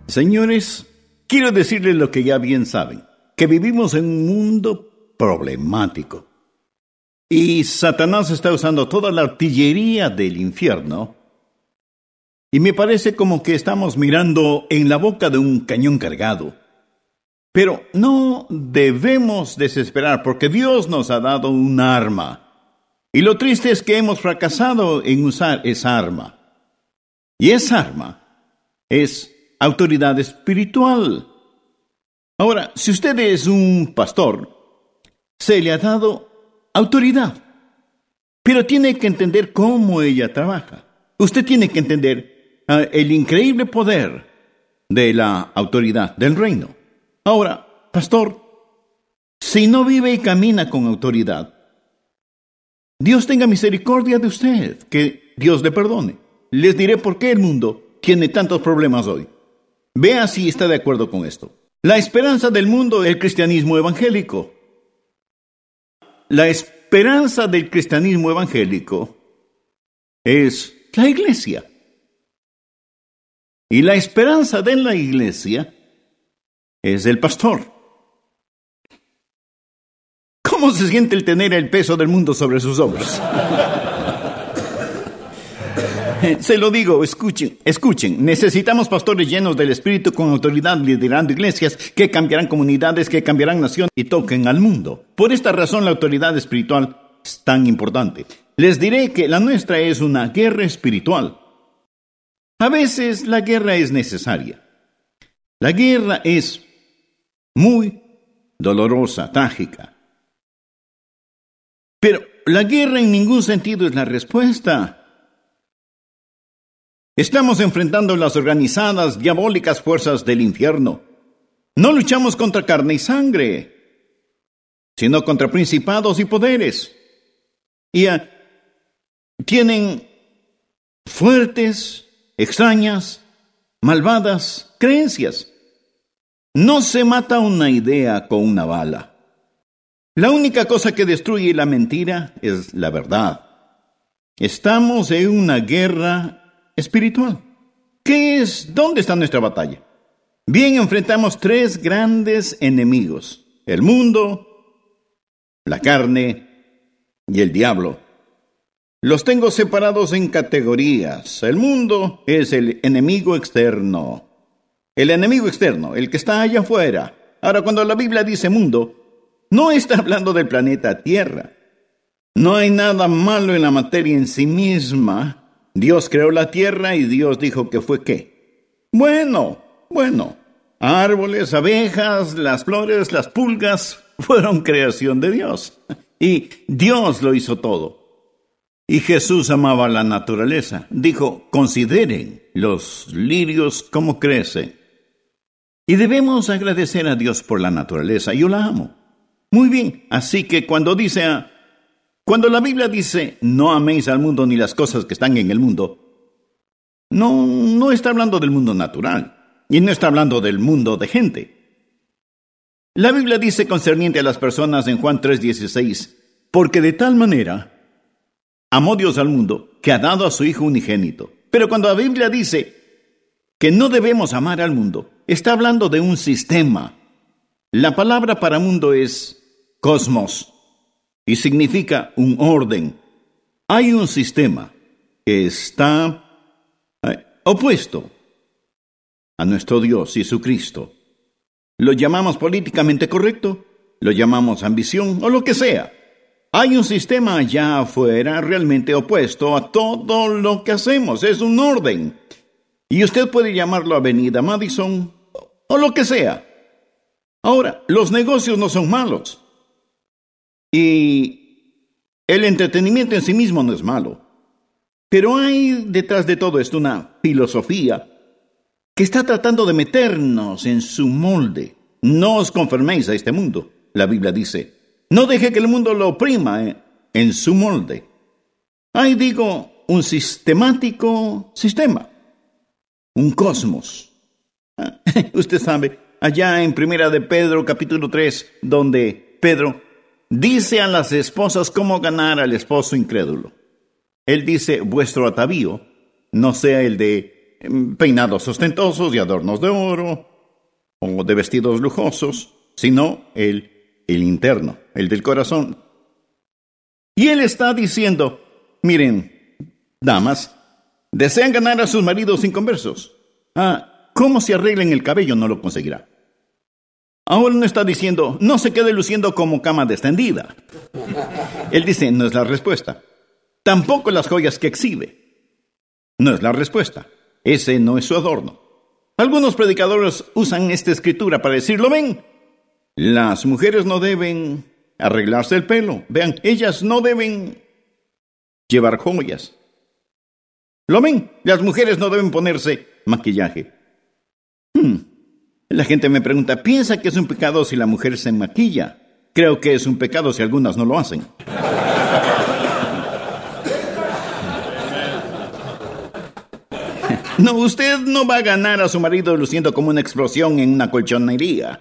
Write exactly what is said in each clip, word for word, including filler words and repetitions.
Señores, quiero decirles lo que ya bien saben, que vivimos en un mundo problemático. Y Satanás está usando toda la artillería del infierno. Y me parece como que estamos mirando en la boca de un cañón cargado. Pero no debemos desesperar porque Dios nos ha dado un arma. Y lo triste es que hemos fracasado en usar esa arma. Y esa arma es autoridad espiritual. Ahora, si usted es un pastor, se le ha dado autoridad. Pero tiene que entender cómo ella trabaja. Usted tiene que entender uh, el increíble poder de la autoridad del reino. Ahora, pastor, si no vive y camina con autoridad, Dios tenga misericordia de usted, que Dios le perdone. Les diré por qué el mundo tiene tantos problemas hoy. Vea si está de acuerdo con esto. La esperanza del mundo es el cristianismo evangélico. La esperanza del cristianismo evangélico es la iglesia. Y la esperanza de la iglesia es el pastor. ¿Cómo se siente el tener el peso del mundo sobre sus hombros? Se lo digo, escuchen, escuchen. Necesitamos pastores llenos del Espíritu con autoridad, liderando iglesias que cambiarán comunidades, que cambiarán naciones y toquen al mundo. Por esta razón la autoridad espiritual es tan importante. Les diré que la nuestra es una guerra espiritual. A veces la guerra es necesaria. La guerra es muy dolorosa, trágica. Pero la guerra en ningún sentido es la respuesta. Estamos enfrentando las organizadas, diabólicas fuerzas del infierno. No luchamos contra carne y sangre, sino contra principados y poderes. Y uh, tienen fuertes, extrañas, malvadas creencias. No se mata una idea con una bala. La única cosa que destruye la mentira es la verdad. Estamos en una guerra espiritual. ¿Qué es? ¿Dónde está nuestra batalla? Bien, enfrentamos tres grandes enemigos: el mundo, la carne y el diablo. Los tengo separados en categorías. El mundo es el enemigo externo. El enemigo externo, el que está allá afuera. Ahora, cuando la Biblia dice mundo, no está hablando del planeta Tierra. No hay nada malo en la materia en sí misma. Dios creó la tierra y Dios dijo que fue ¿qué? Bueno, bueno. Árboles, abejas, las flores, las pulgas fueron creación de Dios. Y Dios lo hizo todo. Y Jesús amaba la naturaleza. Dijo, consideren los lirios cómo crecen. Y debemos agradecer a Dios por la naturaleza. Yo la amo. Muy bien, así que cuando dice, cuando la Biblia dice, no améis al mundo ni las cosas que están en el mundo, no, no está hablando del mundo natural, y no está hablando del mundo de gente. La Biblia dice concerniente a las personas en Juan tres dieciséis, porque de tal manera amó Dios al mundo, que ha dado a su Hijo unigénito. Pero cuando la Biblia dice que no debemos amar al mundo, está hablando de un sistema. La palabra para mundo es cosmos, y significa un orden. Hay un sistema que está eh, opuesto a nuestro Dios Jesucristo. Lo llamamos políticamente correcto, lo llamamos ambición o lo que sea. Hay un sistema allá afuera realmente opuesto a todo lo que hacemos. Es un orden. Y usted puede llamarlo Avenida Madison o lo que sea. Ahora, los negocios no son malos. Y el entretenimiento en sí mismo no es malo. Pero hay detrás de todo esto una filosofía que está tratando de meternos en su molde. No os conforméis a este mundo. La Biblia dice, no deje que el mundo lo oprima en su molde. Hay, digo, un sistemático sistema. Un cosmos. Usted sabe, allá en Primera de Pedro, capítulo tres, donde Pedro dice a las esposas cómo ganar al esposo incrédulo. Él dice, vuestro atavío no sea el de peinados ostentosos y adornos de oro, o de vestidos lujosos, sino el, el interno, el del corazón. Y él está diciendo, miren, damas, desean ganar a sus maridos inconversos. Ah, ¿cómo se arreglen el cabello? No lo conseguirá. Ahora no está diciendo, no se quede luciendo como cama extendida. Él dice, no es la respuesta. Tampoco las joyas que exhibe. No es la respuesta. Ese no es su adorno. Algunos predicadores usan esta escritura para decirlo, ven, las mujeres no deben arreglarse el pelo. Vean, ellas no deben llevar joyas. ¿Lo ven? Las mujeres no deben ponerse maquillaje. Hmm. La gente me pregunta, ¿piensa que es un pecado si la mujer se maquilla? Creo que es un pecado si algunas no lo hacen. No, usted no va a ganar a su marido luciendo como una explosión en una colchonería.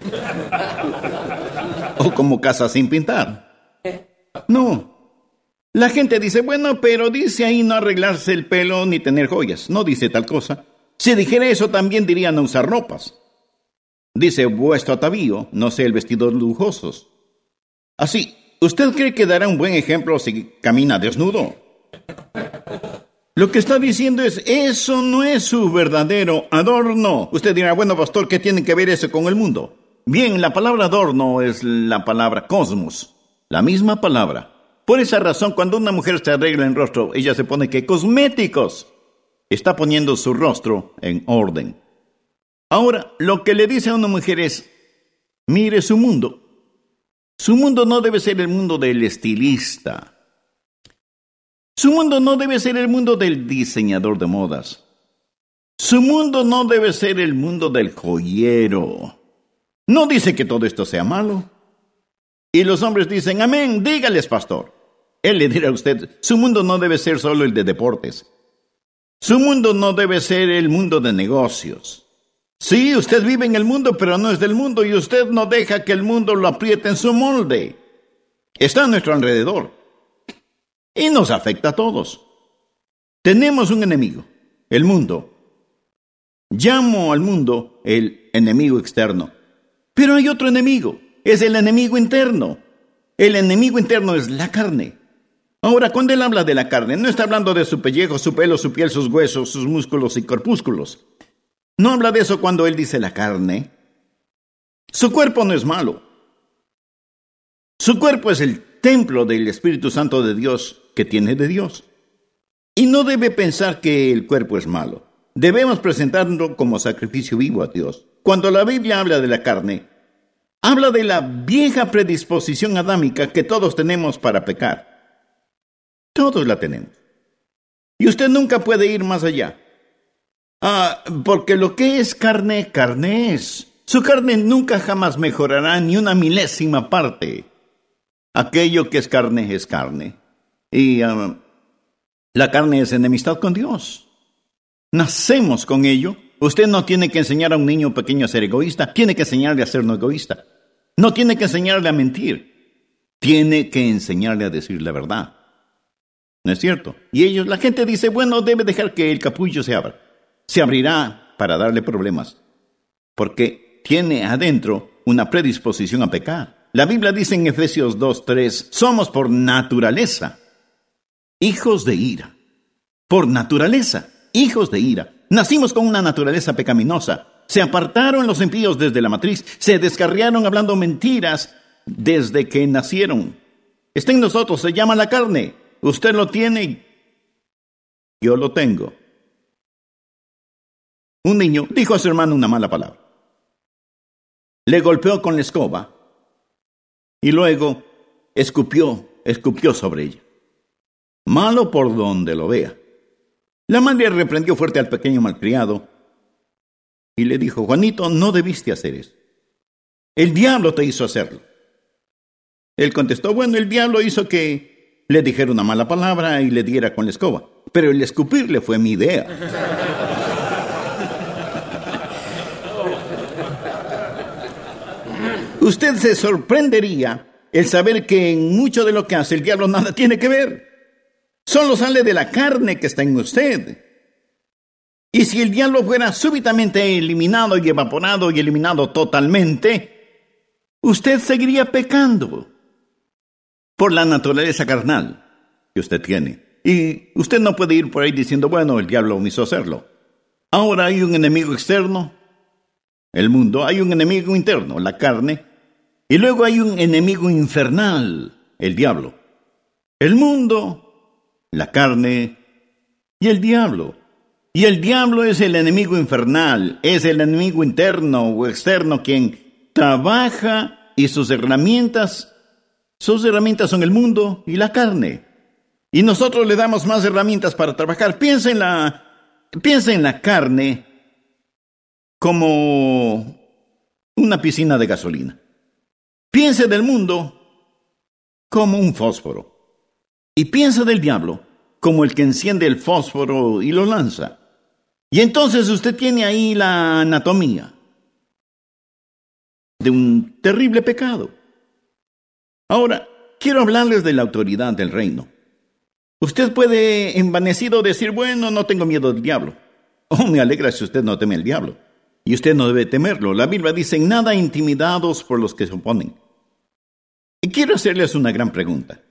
O como casa sin pintar. No. La gente dice, bueno, pero dice ahí no arreglarse el pelo ni tener joyas. No dice tal cosa. Si dijera eso, también diría no usar ropas. Dice vuestro atavío, no sé, el vestidos lujosos. Así, ¿usted cree que dará un buen ejemplo si camina desnudo? Lo que está diciendo es, eso no es su verdadero adorno. Usted dirá, bueno, pastor, ¿qué tiene que ver eso con el mundo? Bien, la palabra adorno es la palabra cosmos, la misma palabra. Por esa razón, cuando una mujer se arregla el rostro, ella se pone que cosméticos. Está poniendo su rostro en orden. Ahora, lo que le dice a una mujer es, mire su mundo. Su mundo no debe ser el mundo del estilista. Su mundo no debe ser el mundo del diseñador de modas. Su mundo no debe ser el mundo del joyero. No dice que todo esto sea malo. Y los hombres dicen, amén, dígales, pastor. Él le dirá a usted, su mundo no debe ser solo el de deportes. Su mundo no debe ser el mundo de negocios. Sí, usted vive en el mundo, pero no es del mundo, y usted no deja que el mundo lo apriete en su molde. Está a nuestro alrededor. Y nos afecta a todos. Tenemos un enemigo, el mundo. Llamo al mundo el enemigo externo. Pero hay otro enemigo, es el enemigo interno. El enemigo interno es la carne. Ahora, cuando él habla de la carne, no está hablando de su pellejo, su pelo, su piel, sus huesos, sus músculos y corpúsculos. No habla de eso cuando él dice la carne. Su cuerpo no es malo. Su cuerpo es el templo del Espíritu Santo de Dios que tiene de Dios. Y no debe pensar que el cuerpo es malo. Debemos presentarlo como sacrificio vivo a Dios. Cuando la Biblia habla de la carne, habla de la vieja predisposición adámica que todos tenemos para pecar. Todos la tenemos. Y usted nunca puede ir más allá. Ah, porque lo que es carne, carne es. Su carne nunca jamás mejorará ni una milésima parte. Aquello que es carne es carne. Y uh, la carne es enemistad con Dios. Nacemos con ello. Usted no tiene que enseñar a un niño pequeño a ser egoísta. Tiene que enseñarle a ser no egoísta. No tiene que enseñarle a mentir. Tiene que enseñarle a decir la verdad. ¿No es cierto? Y ellos, la gente dice, bueno, debe dejar que el capullo se abra. Se abrirá para darle problemas. Porque tiene adentro una predisposición a pecar. La Biblia dice en Efesios dos tres, somos por naturaleza hijos de ira. Por naturaleza, hijos de ira. Nacimos con una naturaleza pecaminosa. Se apartaron los impíos desde la matriz. Se descarriaron hablando mentiras desde que nacieron. Está en nosotros, se llama la carne. Usted lo tiene, yo lo tengo. Un niño dijo a su hermano una mala palabra. Le golpeó con la escoba y luego escupió, escupió sobre ella. Malo por donde lo vea. La madre reprendió fuerte al pequeño malcriado y le dijo, Juanito, no debiste hacer eso. El diablo te hizo hacerlo. Él contestó, bueno, el diablo hizo que le dijera una mala palabra y le diera con la escoba. Pero el escupirle fue mi idea. Usted se sorprendería el saber que en mucho de lo que hace el diablo nada tiene que ver. Solo sale de la carne que está en usted. Y si el diablo fuera súbitamente eliminado y evaporado y eliminado totalmente, usted seguiría pecando por la naturaleza carnal que usted tiene. Y usted no puede ir por ahí diciendo, bueno, el diablo me hizo hacerlo. Ahora hay un enemigo externo, el mundo. Hay un enemigo interno, la carne. Y luego hay un enemigo infernal, el diablo. El mundo, la carne y el diablo. Y el diablo es el enemigo infernal, es el enemigo interno o externo quien trabaja y sus herramientas, sus herramientas son el mundo y la carne. Y nosotros le damos más herramientas para trabajar. Piensa en la, piensa en la carne como una piscina de gasolina. Piense del mundo como un fósforo. Y piensa del diablo como el que enciende el fósforo y lo lanza. Y entonces usted tiene ahí la anatomía de un terrible pecado. Ahora, quiero hablarles de la autoridad del reino. Usted puede envanecido decir, bueno, no tengo miedo del diablo. Oh, me alegra si usted no teme al diablo. Y usted no debe temerlo. La Biblia dice, nada intimidados por los que se oponen. Y quiero hacerles una gran pregunta.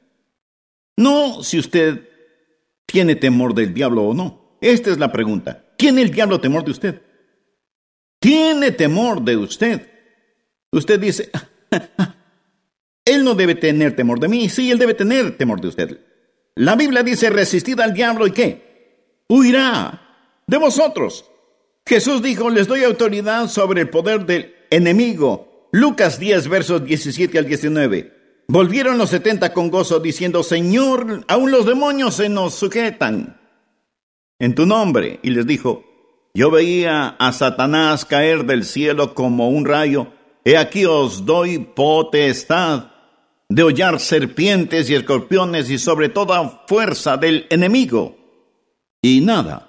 No si usted tiene temor del diablo o no. Esta es la pregunta. ¿Tiene el diablo temor de usted? ¿Tiene temor de usted? Usted dice, él no debe tener temor de mí. Sí, él debe tener temor de usted. La Biblia dice, resistid al diablo y ¿qué? Huirá de vosotros. Jesús dijo, les doy autoridad sobre el poder del enemigo. Lucas diez, versos diecisiete al diecinueve. Volvieron los setenta con gozo diciendo, Señor, aún los demonios se nos sujetan en tu nombre. Y les dijo, yo veía a Satanás caer del cielo como un rayo. He aquí os doy potestad de hollar serpientes y escorpiones y sobre toda fuerza del enemigo. Y nada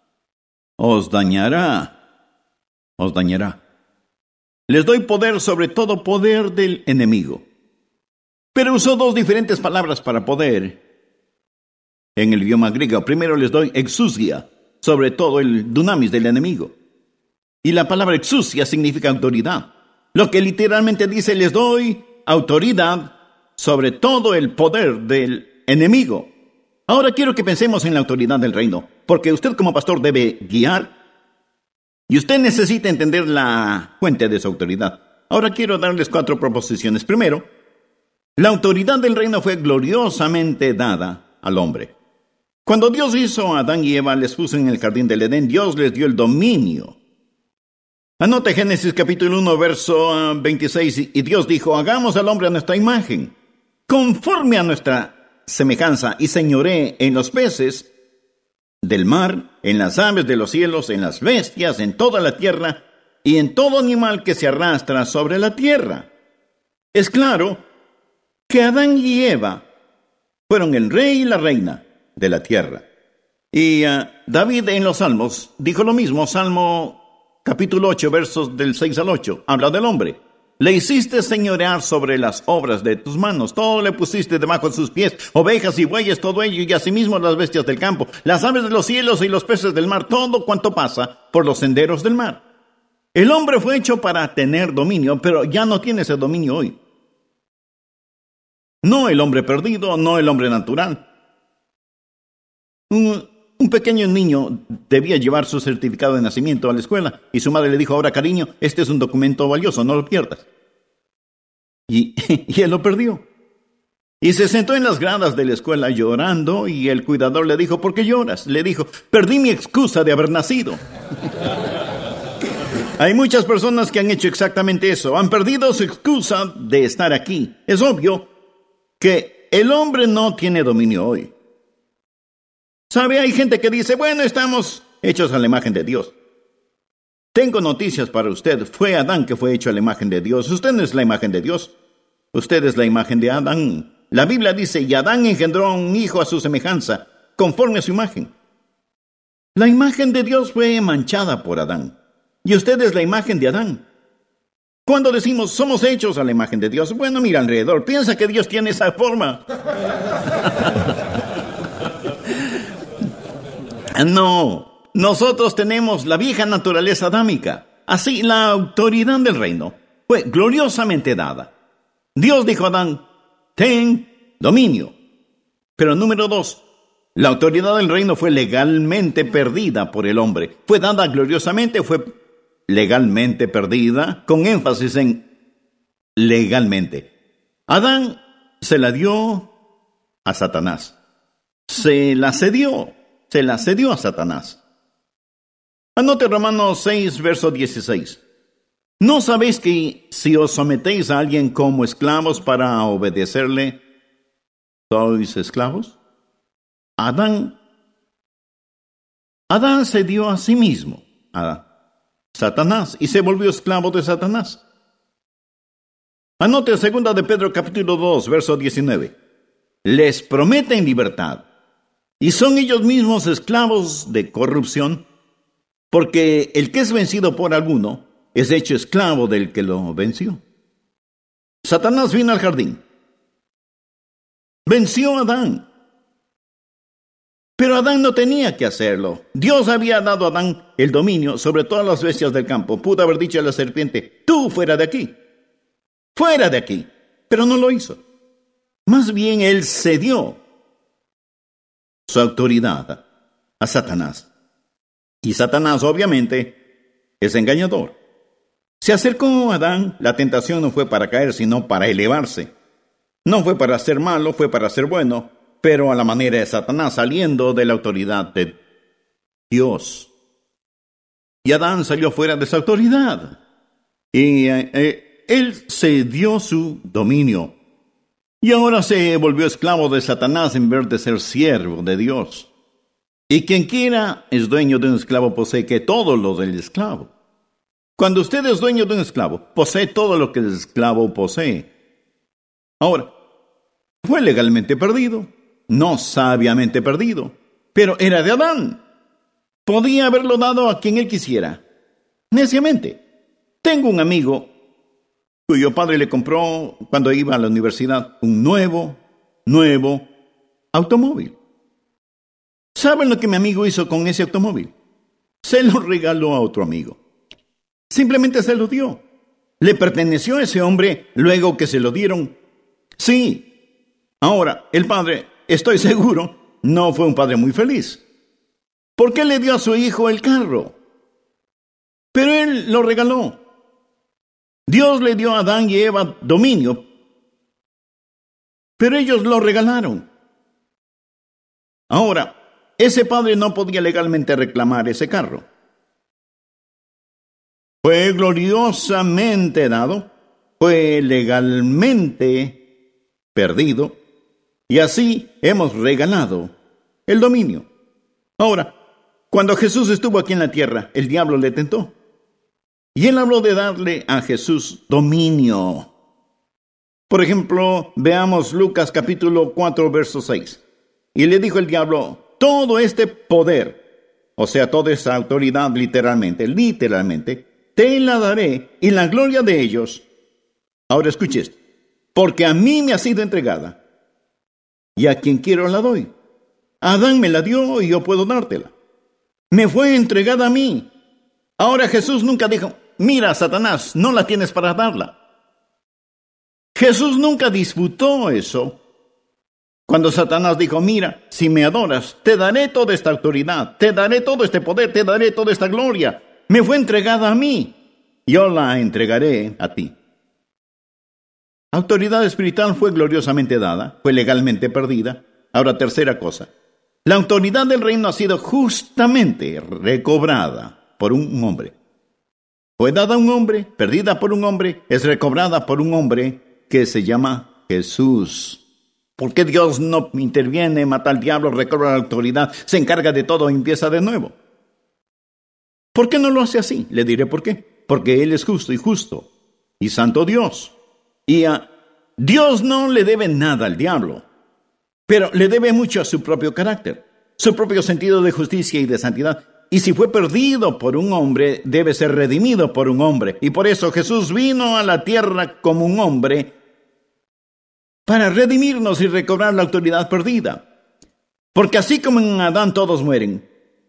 os dañará, os dañará. Les doy poder sobre todo poder del enemigo. Pero usó dos diferentes palabras para poder en el idioma griego. Primero les doy exousia, sobre todo el dunamis del enemigo. Y la palabra exousia significa autoridad. Lo que literalmente dice, les doy autoridad sobre todo el poder del enemigo. Ahora quiero que pensemos en la autoridad del reino, porque usted como pastor debe guiar y usted necesita entender la fuente de su autoridad. Ahora quiero darles cuatro proposiciones. Primero, la autoridad del reino fue gloriosamente dada al hombre. Cuando Dios hizo a Adán y Eva, les puso en el jardín del Edén, Dios les dio el dominio. Anote Génesis capítulo uno, verso veintiséis, y Dios dijo, hagamos al hombre a nuestra imagen, conforme a nuestra semejanza, y señoré en los peces del mar, en las aves de los cielos, en las bestias, en toda la tierra, y en todo animal que se arrastra sobre la tierra. Es claro que Adán y Eva fueron el rey y la reina de la tierra. Y uh, David en los Salmos dijo lo mismo. Salmo capítulo ocho, versos del seis al ocho, habla del hombre. Le hiciste señorear sobre las obras de tus manos, todo le pusiste debajo de sus pies, ovejas y bueyes, todo ello, y asimismo las bestias del campo, las aves de los cielos y los peces del mar, todo cuanto pasa por los senderos del mar. El hombre fue hecho para tener dominio, pero ya no tiene ese dominio hoy. No el hombre perdido, no el hombre natural. Un, un pequeño niño debía llevar su certificado de nacimiento a la escuela y su madre le dijo, ahora cariño, este es un documento valioso, no lo pierdas. Y, y él lo perdió. Y se sentó en las gradas de la escuela llorando y el cuidador le dijo, ¿por qué lloras? Le dijo, perdí mi excusa de haber nacido. Hay muchas personas que han hecho exactamente eso, han perdido su excusa de estar aquí. Es obvio que el hombre no tiene dominio hoy. ¿Sabe? Hay gente que dice, bueno, estamos hechos a la imagen de Dios. Tengo noticias para usted. Fue Adán que fue hecho a la imagen de Dios. Usted no es la imagen de Dios. Usted es la imagen de Adán. La Biblia dice, y Adán engendró a un hijo a su semejanza, conforme a su imagen. La imagen de Dios fue manchada por Adán. Y usted es la imagen de Adán. Cuando decimos, somos hechos a la imagen de Dios, bueno, mira alrededor, piensa que Dios tiene esa forma. No, nosotros tenemos la vieja naturaleza adámica. Así, la autoridad del reino fue gloriosamente dada. Dios dijo a Adán, ten dominio. Pero número dos, la autoridad del reino fue legalmente perdida por el hombre. Fue dada gloriosamente, fue legalmente perdida, con énfasis en legalmente. Adán se la dio a Satanás. Se la cedió, se la cedió a Satanás. Anote Romanos seis, verso dieciséis. ¿No sabéis que si os sometéis a alguien como esclavos para obedecerle, sois esclavos? Adán, Adán se dio a sí mismo a Satanás y se volvió esclavo de Satanás. Anote segunda de Pedro capítulo dos, verso diecinueve. Les prometen libertad y son ellos mismos esclavos de corrupción, porque el que es vencido por alguno es hecho esclavo del que lo venció. Satanás vino al jardín. Venció a Adán. Pero Adán no tenía que hacerlo. Dios había dado a Adán el dominio sobre todas las bestias del campo. Pudo haber dicho a la serpiente, tú fuera de aquí. Fuera de aquí. Pero no lo hizo. Más bien él cedió su autoridad a Satanás. Y Satanás, obviamente, es engañador. Se acercó a Adán, la tentación no fue para caer, sino para elevarse. No fue para ser malo, fue para ser bueno, pero a la manera de Satanás, saliendo de la autoridad de Dios. Y Adán salió fuera de su autoridad. Y eh, eh, él cedió su dominio. Y ahora se volvió esclavo de Satanás en vez de ser siervo de Dios. Y quien quiera es dueño de un esclavo posee que todo lo del esclavo. Cuando usted es dueño de un esclavo, posee todo lo que el esclavo posee. Ahora, fue legalmente perdido, no sabiamente perdido, pero era de Adán. Podía haberlo dado a quien él quisiera, neciamente. Tengo un amigo cuyo padre le compró, cuando iba a la universidad, un nuevo, nuevo automóvil. ¿Saben lo que mi amigo hizo con ese automóvil? Se lo regaló a otro amigo. Simplemente se lo dio. Le perteneció a ese hombre luego que se lo dieron. Sí. Ahora, el padre, estoy seguro, no fue un padre muy feliz. ¿Por qué le dio a su hijo el carro? Pero él lo regaló. Dios le dio a Adán y Eva dominio, pero ellos lo regalaron. Ahora, ese padre no podía legalmente reclamar ese carro. Fue gloriosamente dado, fue legalmente perdido, y así hemos regalado el dominio. Ahora, cuando Jesús estuvo aquí en la tierra, el diablo le tentó. Y él habló de darle a Jesús dominio. Por ejemplo, veamos Lucas capítulo cuatro, verso seis. Y le dijo el diablo, todo este poder, o sea, toda esa autoridad literalmente, literalmente, te la daré y la gloria de ellos. Ahora escuche esto. Porque a mí me ha sido entregada. Y a quien quiero la doy. Adán me la dio y yo puedo dártela. Me fue entregada a mí. Ahora Jesús nunca dijo, mira, Satanás, no la tienes para darla. Jesús nunca disputó eso. Cuando Satanás dijo, mira, si me adoras, te daré toda esta autoridad, te daré todo este poder, te daré toda esta gloria. Me fue entregada a mí. Yo la entregaré a ti. Autoridad espiritual fue gloriosamente dada, fue legalmente perdida. Ahora, tercera cosa. La autoridad del reino ha sido justamente recobrada por un hombre. Fue dada a un hombre, perdida por un hombre, es recobrada por un hombre que se llama Jesús. ¿Por qué Dios no interviene, mata al diablo, recobra la autoridad, se encarga de todo y empieza de nuevo? ¿Por qué no lo hace así? Le diré por qué. Porque Él es justo y justo y santo Dios. Y a Dios no le debe nada al diablo, pero le debe mucho a su propio carácter, su propio sentido de justicia y de santidad. Y si fue perdido por un hombre, debe ser redimido por un hombre. Y por eso Jesús vino a la tierra como un hombre para redimirnos y recobrar la autoridad perdida. Porque así como en Adán todos mueren,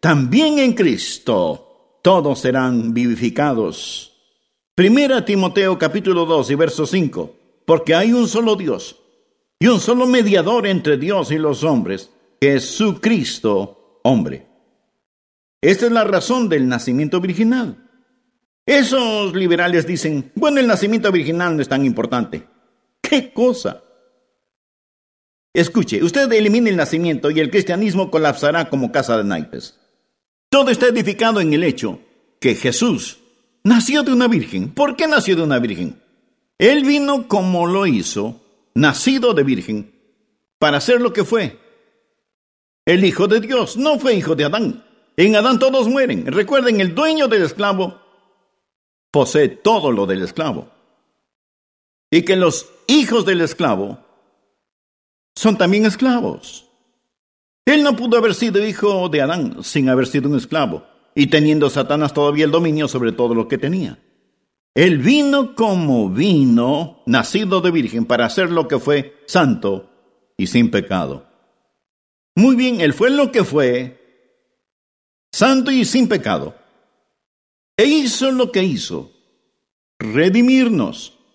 también en Cristo todos serán vivificados. Primera Timoteo capítulo dos y verso cinco. Porque hay un solo Dios y un solo mediador entre Dios y los hombres, Jesucristo, hombre. Esta es la razón del nacimiento virginal. Esos liberales dicen, bueno, el nacimiento virginal no es tan importante. ¿Qué cosa? Escuche, usted elimine el nacimiento y el cristianismo colapsará como casa de naipes. Todo está edificado en el hecho que Jesús nació de una virgen. ¿Por qué nació de una virgen? Él vino como lo hizo, nacido de virgen, para ser lo que fue. El Hijo de Dios no fue hijo de Adán. En Adán todos mueren. Recuerden, el dueño del esclavo posee todo lo del esclavo. Y que los hijos del esclavo son también esclavos. Él no pudo haber sido hijo de Adán sin haber sido un esclavo, y teniendo Satanás todavía el dominio sobre todo lo que tenía. Él vino como vino, nacido de virgen, para hacer lo que fue santo y sin pecado. Muy bien, Él fue lo que fue santo y sin pecado. E hizo lo que hizo, redimirnos.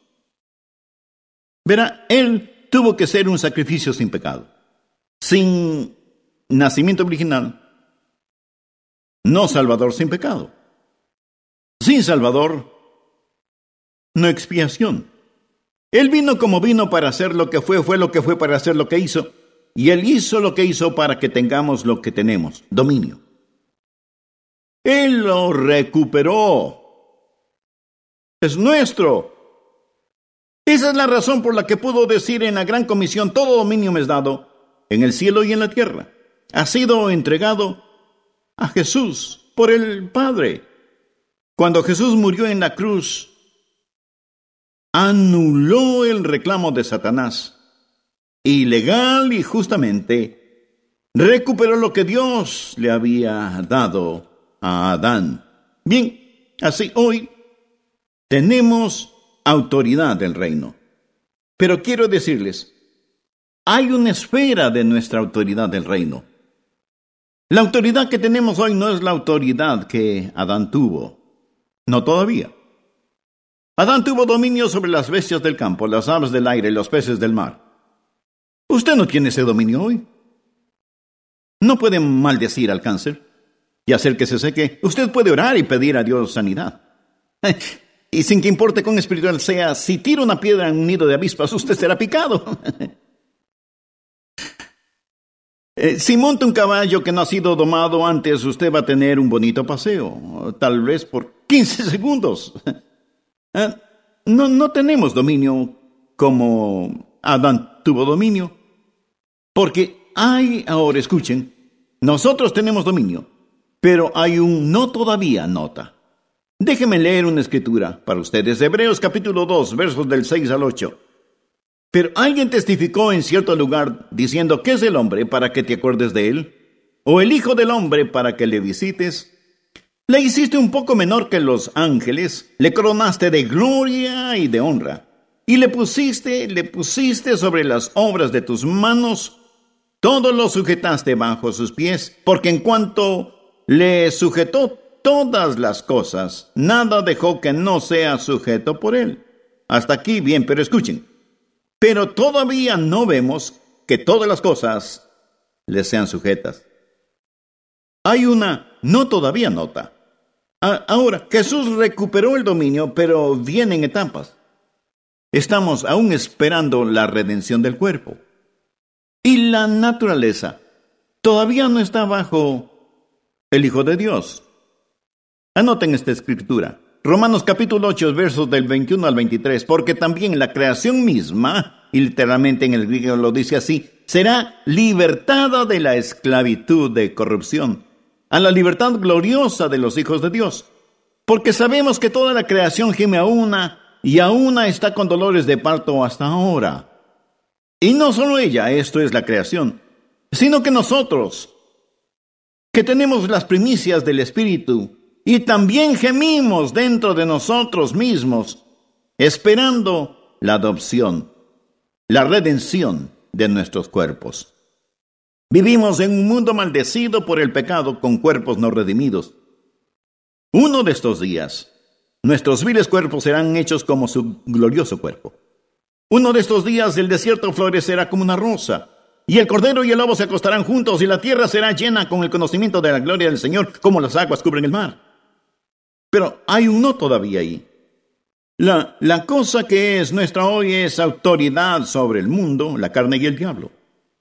Verá, Él tuvo que ser un sacrificio sin pecado. Sin nacimiento original, no Salvador sin pecado. Sin Salvador, no expiación. Él vino como vino para hacer lo que fue, fue lo que fue para hacer lo que hizo, y Él hizo lo que hizo para que tengamos lo que tenemos, dominio. Él lo recuperó. Es nuestro. Esa es la razón por la que pudo decir en la gran comisión, todo dominio me es dado, en el cielo y en la tierra. Ha sido entregado a Jesús por el Padre. Cuando Jesús murió en la cruz, anuló el reclamo de Satanás y legal y justamente recuperó lo que Dios le había dado a Adán. Bien, así hoy tenemos autoridad del reino. Pero quiero decirles, hay una esfera de nuestra autoridad del reino. La autoridad que tenemos hoy no es la autoridad que Adán tuvo. No todavía. Adán tuvo dominio sobre las bestias del campo, las aves del aire y los peces del mar. Usted no tiene ese dominio hoy. No puede maldecir al cáncer y hacer que se seque. Usted puede orar y pedir a Dios sanidad. Y sin que importe cuán espiritual sea, si tira una piedra en un nido de avispas, usted será picado. Si monta un caballo que no ha sido domado antes, usted va a tener un bonito paseo, tal vez por quince segundos. No, no tenemos dominio como Adán tuvo dominio, porque hay, ahora escuchen, nosotros tenemos dominio, pero hay un no todavía nota. Déjenme leer una escritura para ustedes, Hebreos capítulo dos, versos del seis al ocho. Pero alguien testificó en cierto lugar diciendo, ¿qué es el hombre para que te acuerdes de él? ¿O el hijo del hombre para que le visites? Le hiciste un poco menor que los ángeles, le coronaste de gloria y de honra, y le pusiste, le pusiste sobre las obras de tus manos, todo lo sujetaste bajo sus pies, porque en cuanto le sujetó todas las cosas, nada dejó que no sea sujeto por él. Hasta aquí bien, pero escuchen. Pero todavía no vemos que todas las cosas le sean sujetas. Hay una no todavía nota. Ahora, Jesús recuperó el dominio, pero viene en etapas. Estamos aún esperando la redención del cuerpo. Y la naturaleza todavía no está bajo el Hijo de Dios. Anoten esta escritura. Romanos capítulo ocho, versos del veintiuno al veintitrés, porque también la creación misma, y literalmente en el griego lo dice así, será libertada de la esclavitud de corrupción a la libertad gloriosa de los hijos de Dios. Porque sabemos que toda la creación gime a una, y a una está con dolores de parto hasta ahora. Y no solo ella, esto es la creación, sino que nosotros, que tenemos las primicias del Espíritu, y también gemimos dentro de nosotros mismos, esperando la adopción, la redención de nuestros cuerpos. Vivimos en un mundo maldecido por el pecado con cuerpos no redimidos. Uno de estos días, nuestros viles cuerpos serán hechos como su glorioso cuerpo. Uno de estos días el desierto florecerá como una rosa, y el cordero y el lobo se acostarán juntos, y la tierra será llena con el conocimiento de la gloria del Señor, como las aguas cubren el mar. Pero hay un no todavía ahí. La, la cosa que es nuestra hoy es autoridad sobre el mundo, la carne y el diablo.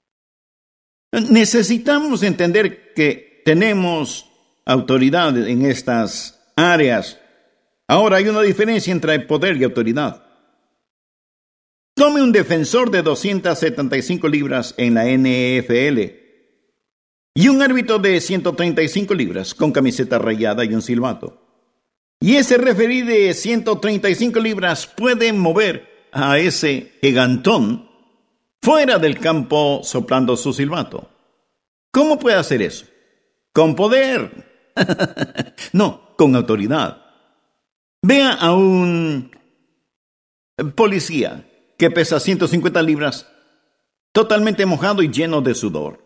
Necesitamos entender que tenemos autoridad en estas áreas. Ahora hay una diferencia entre poder y autoridad. Tome un defensor de doscientas setenta y cinco libras en la N F L y un árbitro de ciento treinta y cinco libras con camiseta rayada y un silbato. Y ese referí de ciento treinta y cinco libras puede mover a ese gigantón fuera del campo soplando su silbato. ¿Cómo puede hacer eso? Con poder. No, con autoridad. Vea a un policía que pesa ciento cincuenta libras, totalmente mojado y lleno de sudor.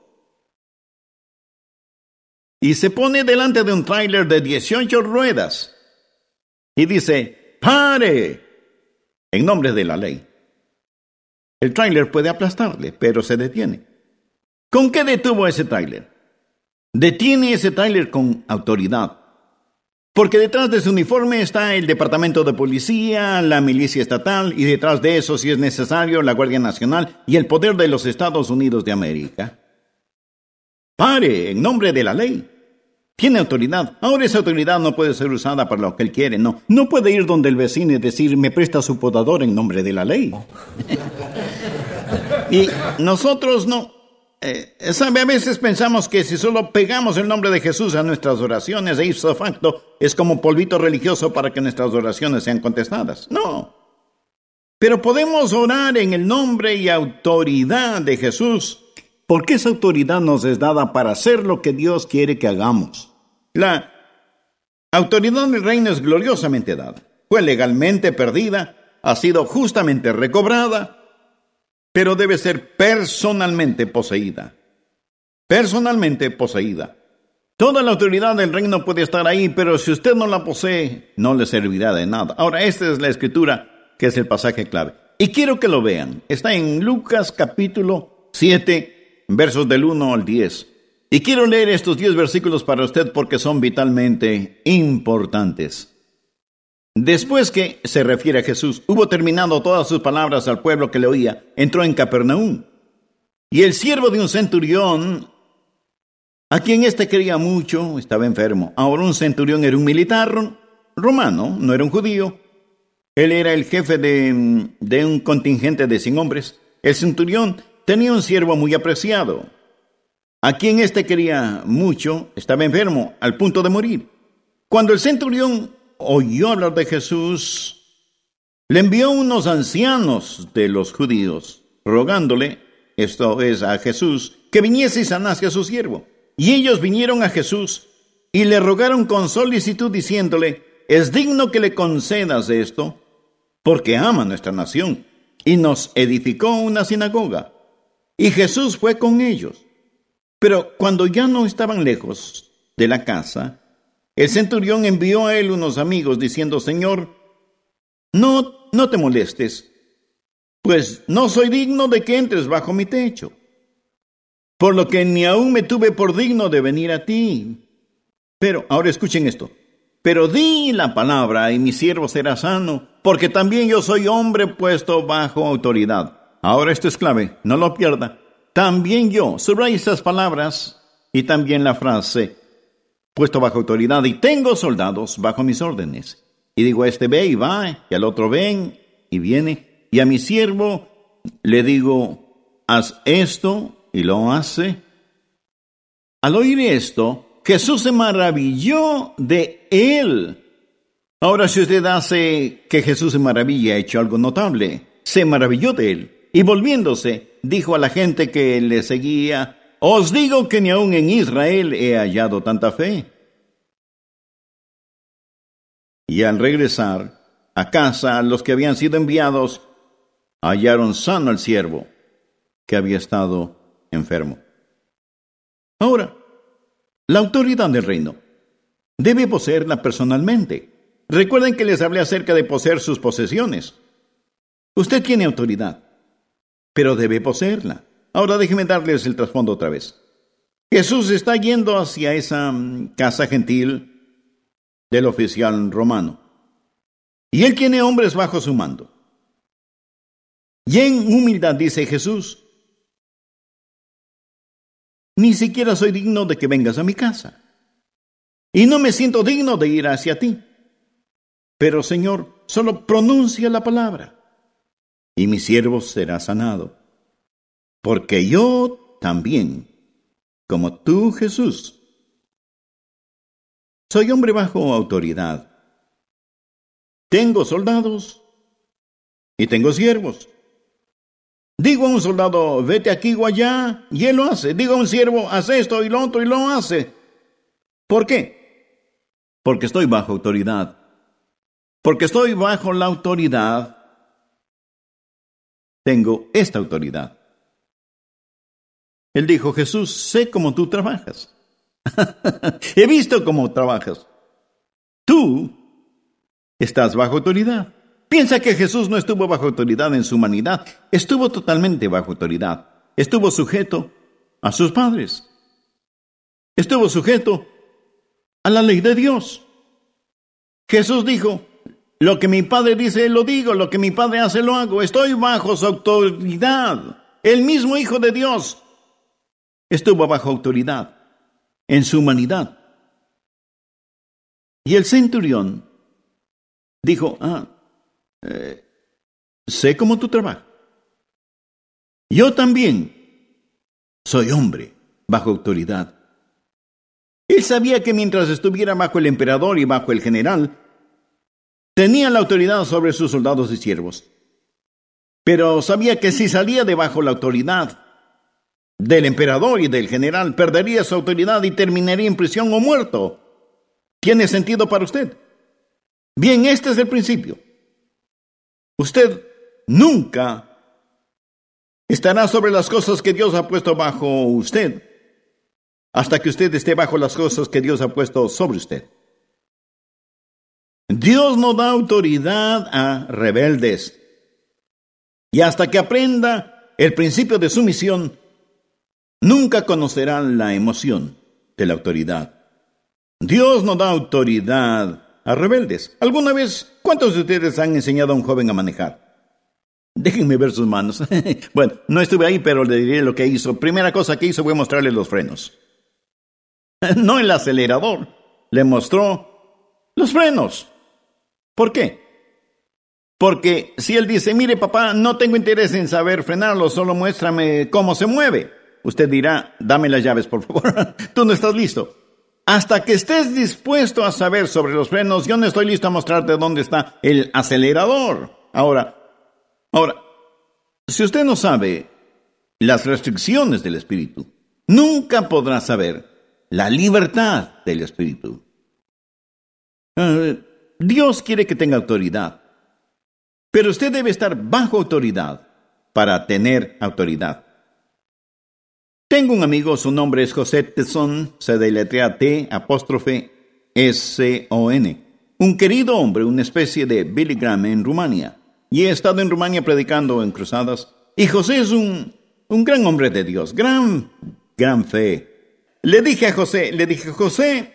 Y se pone delante de un tráiler de dieciocho ruedas y dice, ¡pare! En nombre de la ley. El tráiler puede aplastarle, pero se detiene. ¿Con qué detuvo ese tráiler? Detiene ese tráiler con autoridad. Porque detrás de su uniforme está el departamento de policía, la milicia estatal, y detrás de eso, si es necesario, la Guardia Nacional y el poder de los Estados Unidos de América. Pare, en nombre de la ley. Tiene autoridad. Ahora esa autoridad no puede ser usada para lo que él quiere, no. No puede ir donde el vecino y decir, me presta su podador en nombre de la ley. Y nosotros no. Eh, ¿sabe? A veces pensamos que si solo pegamos el nombre de Jesús a nuestras oraciones, e ipso facto, es como polvito religioso para que nuestras oraciones sean contestadas. No. Pero podemos orar en el nombre y autoridad de Jesús, porque esa autoridad nos es dada para hacer lo que Dios quiere que hagamos. La autoridad del reino es gloriosamente dada. Fue legalmente perdida, ha sido justamente recobrada, pero debe ser personalmente poseída. Personalmente poseída. Toda la autoridad del reino puede estar ahí, pero si usted no la posee, no le servirá de nada. Ahora, esta es la escritura, que es el pasaje clave. Y quiero que lo vean. Está en Lucas capítulo siete, versos del uno al diez. Y quiero leer estos diez versículos para usted porque son vitalmente importantes. Después que, se refiere a Jesús, hubo terminado todas sus palabras al pueblo que le oía, entró en Capernaum. Y el siervo de un centurión, a quien éste quería mucho, estaba enfermo. Ahora un centurión era un militar romano, no era un judío. Él era el jefe de, de un contingente de cien hombres. El centurión tenía un siervo muy apreciado, a quien éste quería mucho, estaba enfermo, al punto de morir. Cuando el centurión oyó hablar de Jesús, le envió unos ancianos de los judíos, rogándole, esto es a Jesús, que viniese y sanase a su siervo. Y ellos vinieron a Jesús y le rogaron con solicitud, diciéndole, es digno que le concedas esto, porque ama nuestra nación, y nos edificó una sinagoga. Y Jesús fue con ellos. Pero cuando ya no estaban lejos de la casa, el centurión envió a él unos amigos diciendo, Señor, no, no te molestes, pues no soy digno de que entres bajo mi techo, por lo que ni aún me tuve por digno de venir a ti. Pero, ahora escuchen esto, pero di la palabra y mi siervo será sano, porque también yo soy hombre puesto bajo autoridad. Ahora esto es clave, no lo pierda. También yo, subraya estas palabras y también la frase, puesto bajo autoridad, y tengo soldados bajo mis órdenes. Y digo a este ve y va, y al otro ven y viene, y a mi siervo le digo, haz esto, y lo hace. Al oír esto, Jesús se maravilló de él. Ahora, si usted hace que Jesús se maraville, ha hecho algo notable. Se maravilló de él. Y volviéndose, dijo a la gente que le seguía, os digo que ni aun en Israel he hallado tanta fe. Y al regresar a casa, los que habían sido enviados hallaron sano al siervo que había estado enfermo. Ahora, la autoridad del reino debe poseerla personalmente. Recuerden que les hablé acerca de poseer sus posesiones. Usted tiene autoridad, pero debe poseerla. Ahora déjenme darles el trasfondo otra vez. Jesús está yendo hacia esa um, casa gentil del oficial romano. Y él tiene hombres bajo su mando. Y en humildad dice Jesús: ni siquiera soy digno de que vengas a mi casa. Y no me siento digno de ir hacia ti. Pero, Señor, solo pronuncia la palabra, y mi siervo será sanado. Porque yo también, como tú, Jesús, soy hombre bajo autoridad. Tengo soldados y tengo siervos. Digo a un soldado, vete aquí o allá, y él lo hace. Digo a un siervo, haz esto y lo otro, y lo hace. ¿Por qué? Porque estoy bajo autoridad. Porque estoy bajo la autoridad, tengo esta autoridad. Él dijo: Jesús, sé cómo tú trabajas. He visto cómo trabajas. Tú estás bajo autoridad. Piensa que Jesús no estuvo bajo autoridad en su humanidad. Estuvo totalmente bajo autoridad. Estuvo sujeto a sus padres. Estuvo sujeto a la ley de Dios. Jesús dijo: lo que mi Padre dice, lo digo. Lo que mi Padre hace, lo hago. Estoy bajo su autoridad. El mismo Hijo de Dios estuvo bajo autoridad en su humanidad. Y el centurión dijo: ah, eh, sé cómo tú trabajas. Yo también soy hombre bajo autoridad. Él sabía que mientras estuviera bajo el emperador y bajo el general, tenía la autoridad sobre sus soldados y siervos. Pero sabía que si salía debajo la autoridad del emperador y del general, perdería su autoridad y terminaría en prisión o muerto. ¿Tiene sentido para usted? Bien, este es el principio. Usted nunca estará sobre las cosas que Dios ha puesto bajo usted, hasta que usted esté bajo las cosas que Dios ha puesto sobre usted. Dios no da autoridad a rebeldes. Y hasta que aprenda el principio de sumisión, nunca conocerá la emoción de la autoridad. Dios no da autoridad a rebeldes. ¿Alguna vez, cuántos de ustedes han enseñado a un joven a manejar? Déjenme ver sus manos. Bueno, no estuve ahí, pero le diré lo que hizo. Primera cosa que hizo fue mostrarle los frenos. No el acelerador. Le mostró los frenos. ¿Por qué? Porque si él dice: mire, papá, no tengo interés en saber frenarlo, solo muéstrame cómo se mueve, usted dirá: dame las llaves, por favor. Tú no estás listo. Hasta que estés dispuesto a saber sobre los frenos, yo no estoy listo a mostrarte dónde está el acelerador. Ahora, ahora, si usted no sabe las restricciones del Espíritu, nunca podrá saber la libertad del Espíritu. Uh, Dios quiere que tenga autoridad, pero usted debe estar bajo autoridad para tener autoridad. Tengo un amigo, su nombre es José Tesson, se deletrea T apóstrofe S O N. Un querido hombre, una especie de Billy Graham en Rumania. Y he estado en Rumania predicando en cruzadas. Y José es un, un gran hombre de Dios, gran, gran fe. Le dije a José, le dije: José,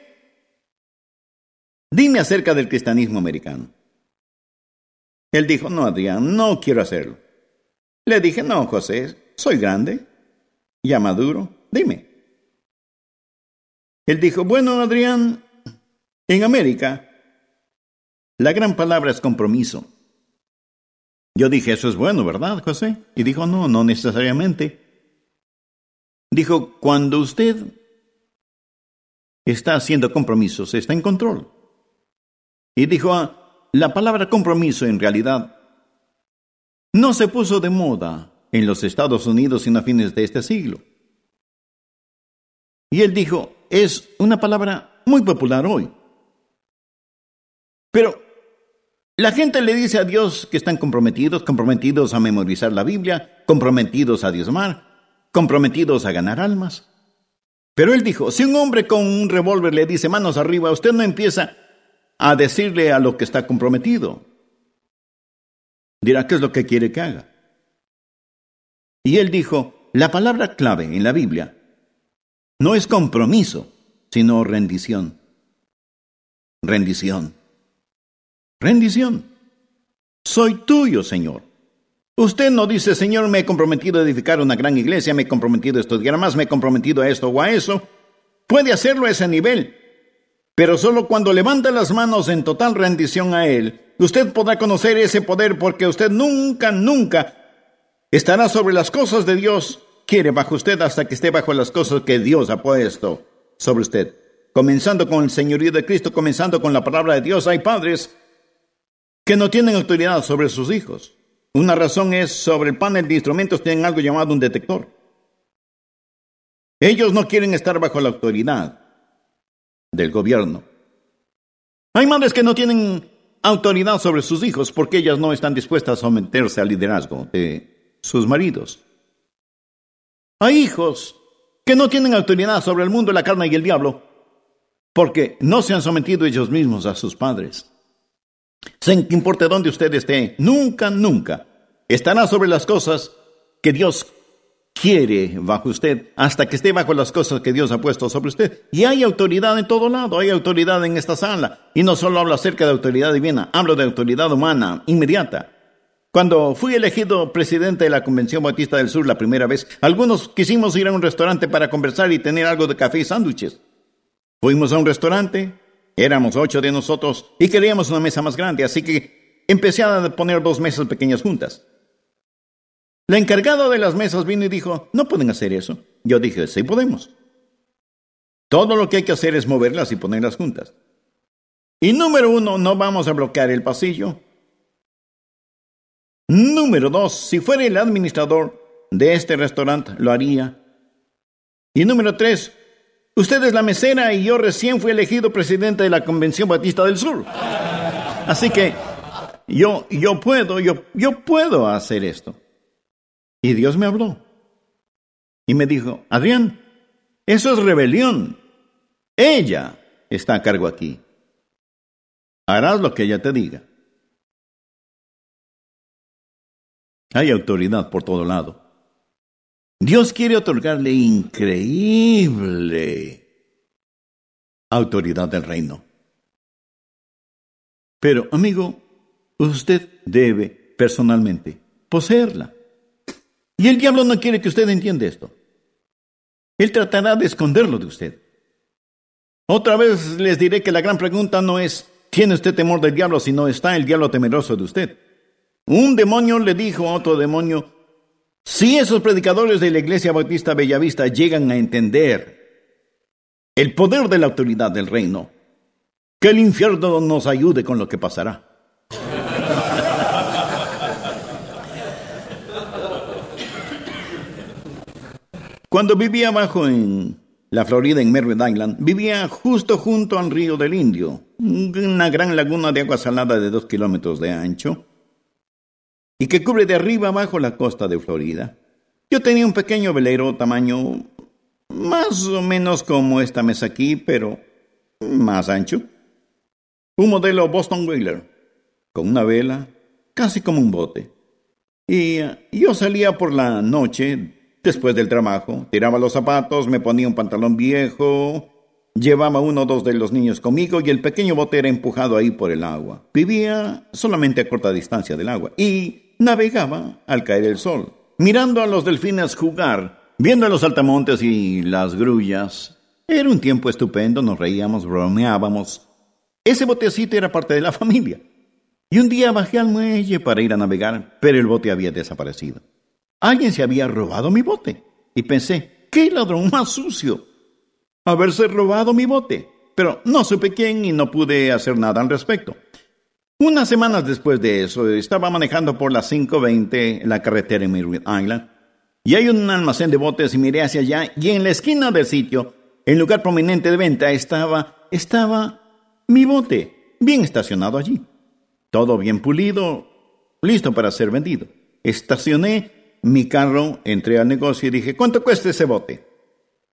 dime acerca del cristianismo americano. Él dijo: no, Adrián, no quiero hacerlo. Le dije: no, José, soy grande, ya maduro, dime. Él dijo: bueno, Adrián, en América la gran palabra es compromiso. Yo dije: eso es bueno, ¿verdad, José? Y dijo: no, no necesariamente. Dijo: cuando usted está haciendo compromisos, está en control. Y dijo: ah, la palabra compromiso en realidad no se puso de moda en los Estados Unidos sino a fines de este siglo. Y él dijo: es una palabra muy popular hoy. Pero la gente le dice a Dios que están comprometidos, comprometidos a memorizar la Biblia, comprometidos a diezmar, comprometidos a ganar almas. Pero él dijo, si un hombre con un revólver le dice manos arriba, usted no empieza a decirle a lo que está comprometido. Dirá, ¿qué es lo que quiere que haga? Y él dijo, la palabra clave en la Biblia no es compromiso, sino rendición. Rendición. Rendición. Soy tuyo, Señor. Usted no dice, Señor, me he comprometido a edificar una gran iglesia, me he comprometido a estudiar más, me he comprometido a esto o a eso. Puede hacerlo a ese nivel, pero solo cuando levanta las manos en total rendición a Él, usted podrá conocer ese poder, porque usted nunca, nunca estará sobre las cosas de Dios. Quiere bajo usted hasta que esté bajo las cosas que Dios ha puesto sobre usted. Comenzando con el señorío de Cristo, comenzando con la palabra de Dios. Hay padres que no tienen autoridad sobre sus hijos. Una razón es, sobre el panel de instrumentos tienen algo llamado un detector. Ellos no quieren estar bajo la autoridad del gobierno. Hay madres que no tienen autoridad sobre sus hijos porque ellas no están dispuestas a someterse al liderazgo de sus maridos. Hay hijos que no tienen autoridad sobre el mundo, la carne y el diablo porque no se han sometido ellos mismos a sus padres. Sin que importe dónde usted esté, nunca, nunca estará sobre las cosas que Dios quiere bajo usted, hasta que esté bajo las cosas que Dios ha puesto sobre usted. Y hay autoridad en todo lado, hay autoridad en esta sala. Y no solo hablo acerca de autoridad divina, hablo de autoridad humana, inmediata. Cuando fui elegido presidente de la Convención Bautista del Sur la primera vez, algunos quisimos ir a un restaurante para conversar y tener algo de café y sándwiches. Fuimos a un restaurante. Éramos ocho de nosotros y queríamos una mesa más grande, así que empecé a poner dos mesas pequeñas juntas. La encargada de las mesas vino y dijo, no pueden hacer eso. Yo dije, sí podemos. Todo lo que hay que hacer es moverlas y ponerlas juntas. Y número uno, no vamos a bloquear el pasillo. Número dos, si fuera el administrador de este restaurante, lo haría. Y número tres, usted es la mesera y yo recién fui elegido presidente de la Convención Bautista del Sur. Así que yo, yo puedo, yo, yo puedo hacer esto. Y Dios me habló. Y me dijo, Adrián, eso es rebelión. Ella está a cargo aquí. Harás lo que ella te diga. Hay autoridad por todo lado. Dios quiere otorgarle increíble autoridad del reino. Pero, amigo, usted debe personalmente poseerla. Y el diablo no quiere que usted entienda esto. Él tratará de esconderlo de usted. Otra vez les diré que la gran pregunta no es, ¿tiene usted temor del diablo? Sino, ¿está el diablo temeroso de usted? Un demonio le dijo a otro demonio, si esos predicadores de la Iglesia Bautista Bellavista llegan a entender el poder de la autoridad del reino, que el infierno nos ayude con lo que pasará. Cuando vivía abajo en la Florida, en Merritt Island, vivía justo junto al río del Indio, una gran laguna de agua salada de dos kilómetros de ancho, y que cubre de arriba abajo la costa de Florida. Yo tenía un pequeño velero tamaño más o menos como esta mesa aquí, pero más ancho. Un modelo Boston Whaler, con una vela, casi como un bote. Y uh, yo salía por la noche, después del trabajo, tiraba los zapatos, me ponía un pantalón viejo, llevaba uno o dos de los niños conmigo y el pequeño bote era empujado ahí por el agua. Vivía solamente a corta distancia del agua y navegaba al caer el sol, mirando a los delfines jugar, viendo los saltamontes y las grullas. Era un tiempo estupendo, nos reíamos, bromeábamos. Ese botecito era parte de la familia. Y un día bajé al muelle para ir a navegar, pero el bote había desaparecido. Alguien se había robado mi bote. Y pensé, ¿qué ladrón más sucio? Haberse robado mi bote. Pero no supe quién y no pude hacer nada al respecto. Unas semanas después de eso, estaba manejando por las cinco veinte la carretera en Merritt Island, y hay un almacén de botes y miré hacia allá, y en la esquina del sitio, en lugar prominente de venta, estaba, estaba mi bote, bien estacionado allí. Todo bien pulido, listo para ser vendido. Estacioné mi carro, entré al negocio y dije, ¿cuánto cuesta ese bote?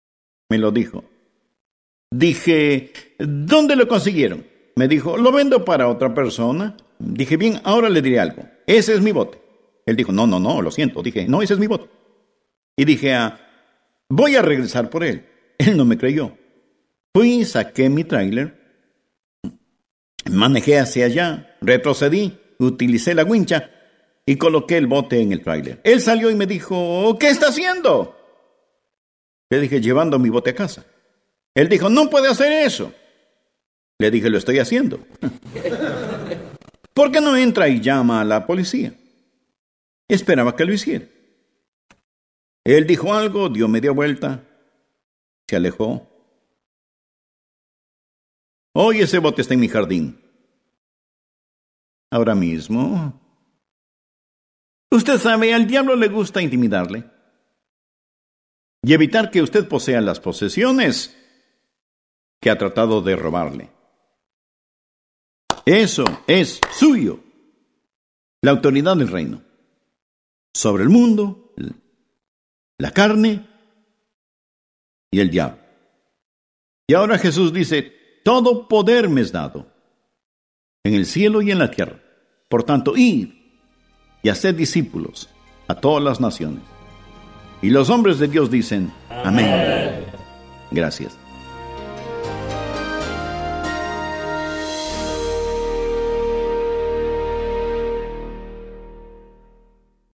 Me lo dijo. Dije, ¿dónde lo consiguieron? Me dijo, lo vendo para otra persona. Dije, bien, ahora le diré algo. Ese es mi bote. Él dijo, no, no, no, lo siento. Dije, no, ese es mi bote. Y dije, ah, voy a regresar por él. Él no me creyó. Fui, saqué mi tráiler, manejé hacia allá, retrocedí, utilicé la wincha y coloqué el bote en el tráiler. Él salió y me dijo, ¿qué está haciendo? Le dije, llevando mi bote a casa. Él dijo, no puede hacer eso. Le dije, lo estoy haciendo. ¿Por qué no entra y llama a la policía? Esperaba que lo hiciera. Él dijo algo, dio media vuelta, se alejó. Hoy ese bote está en mi jardín. Ahora mismo. Usted sabe, al diablo le gusta intimidarle y evitar que usted posea las posesiones que ha tratado de robarle. Eso es suyo. La autoridad del reino sobre el mundo, la carne y el diablo. Y ahora Jesús dice, todo poder me es dado en el cielo y en la tierra. Por tanto, id y haced discípulos a todas las naciones. Y los hombres de Dios dicen, amén. Gracias.